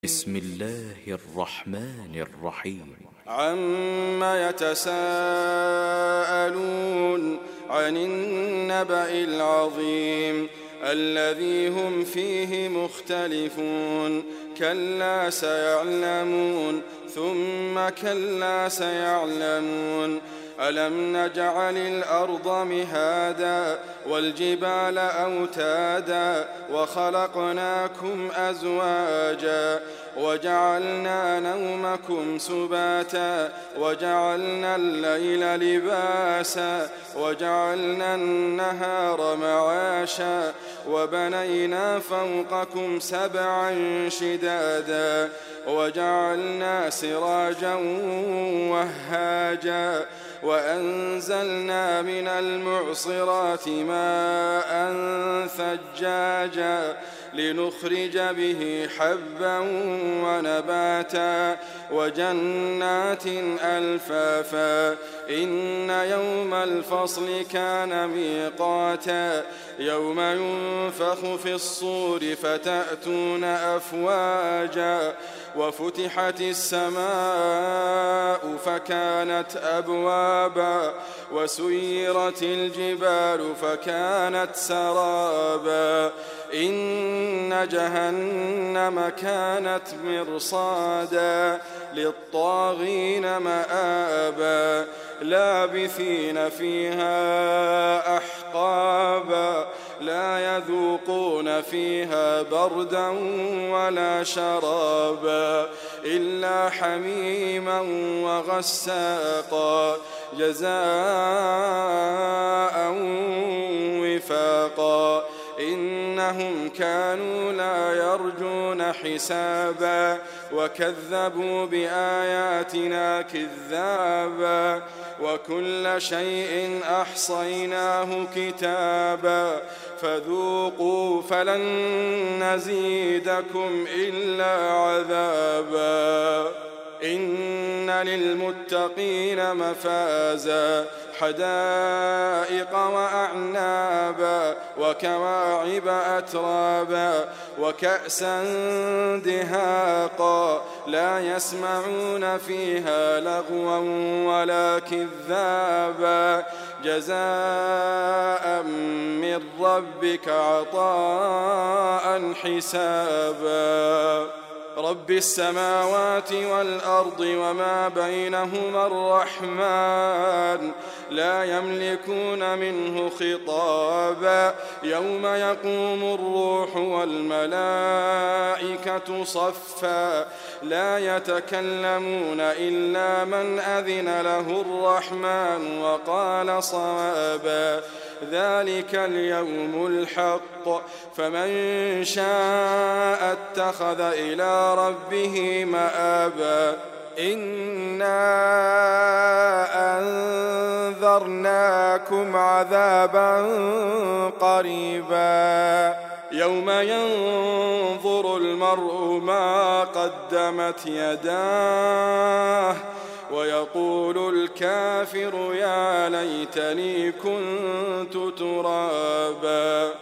بسم الله الرحمن الرحيم. عما يتساءلون عن النبأ العظيم الذي هم فيه مختلفون كلا سيعلمون ثم كلا سيعلمون ألم نجعل الأرض مهادا والجبال أوتادا وخلقناكم أزواجا وجعلنا نومكم سباتا وجعلنا الليل لباسا وجعلنا النهار معاشا وبنينا فوقكم سبعا شدادا وجعلنا سراجا وهاجا وأنزلنا من المعصرات ماء ثجاجا لنخرج به حبا ونباتا وجنات ألفافا إن يوم الفصل كان ميقاتا يوم ينفخ في الصور فتأتون أفواجا وفتحت السماء فكانت أبوابا وسيرت الجبال فكانت سرابا إن جهنم كانت مرصادا للطاغين مآبا لابثين فيها أحقابا لا يذوقون فيها بردا ولا شرابا إلا حميما وغساقا جزاء وفاقا إنهم كانوا لا يرجون حسابا وكذبوا بآياتنا كذابا وكل شيء أحصيناه كتابا فذوقوا فلن نزيدكم إلا عذابا إن للمتقين مفازا حدائق وأعنابا وكواعب أترابا وكأسا دهاقا لا يسمعون فيها لغوا ولا كذابا جزاء من ربك عطاء حسابا رب السماوات والأرض وما بينهما الرحمن لا يملكون منه خطابا يوم يقوم الروح والملائكة صفا لا يتكلمون إلا من أذن له الرحمن وقال صوابا ذلك اليوم الحق فمن شاء اتخذ إلى ربه مآبا إنا أنذرناكم عذابا قريبا يوم ينظر المرء ما قدمت يداه ويقول الكافر يا ليتني كنت ترابا.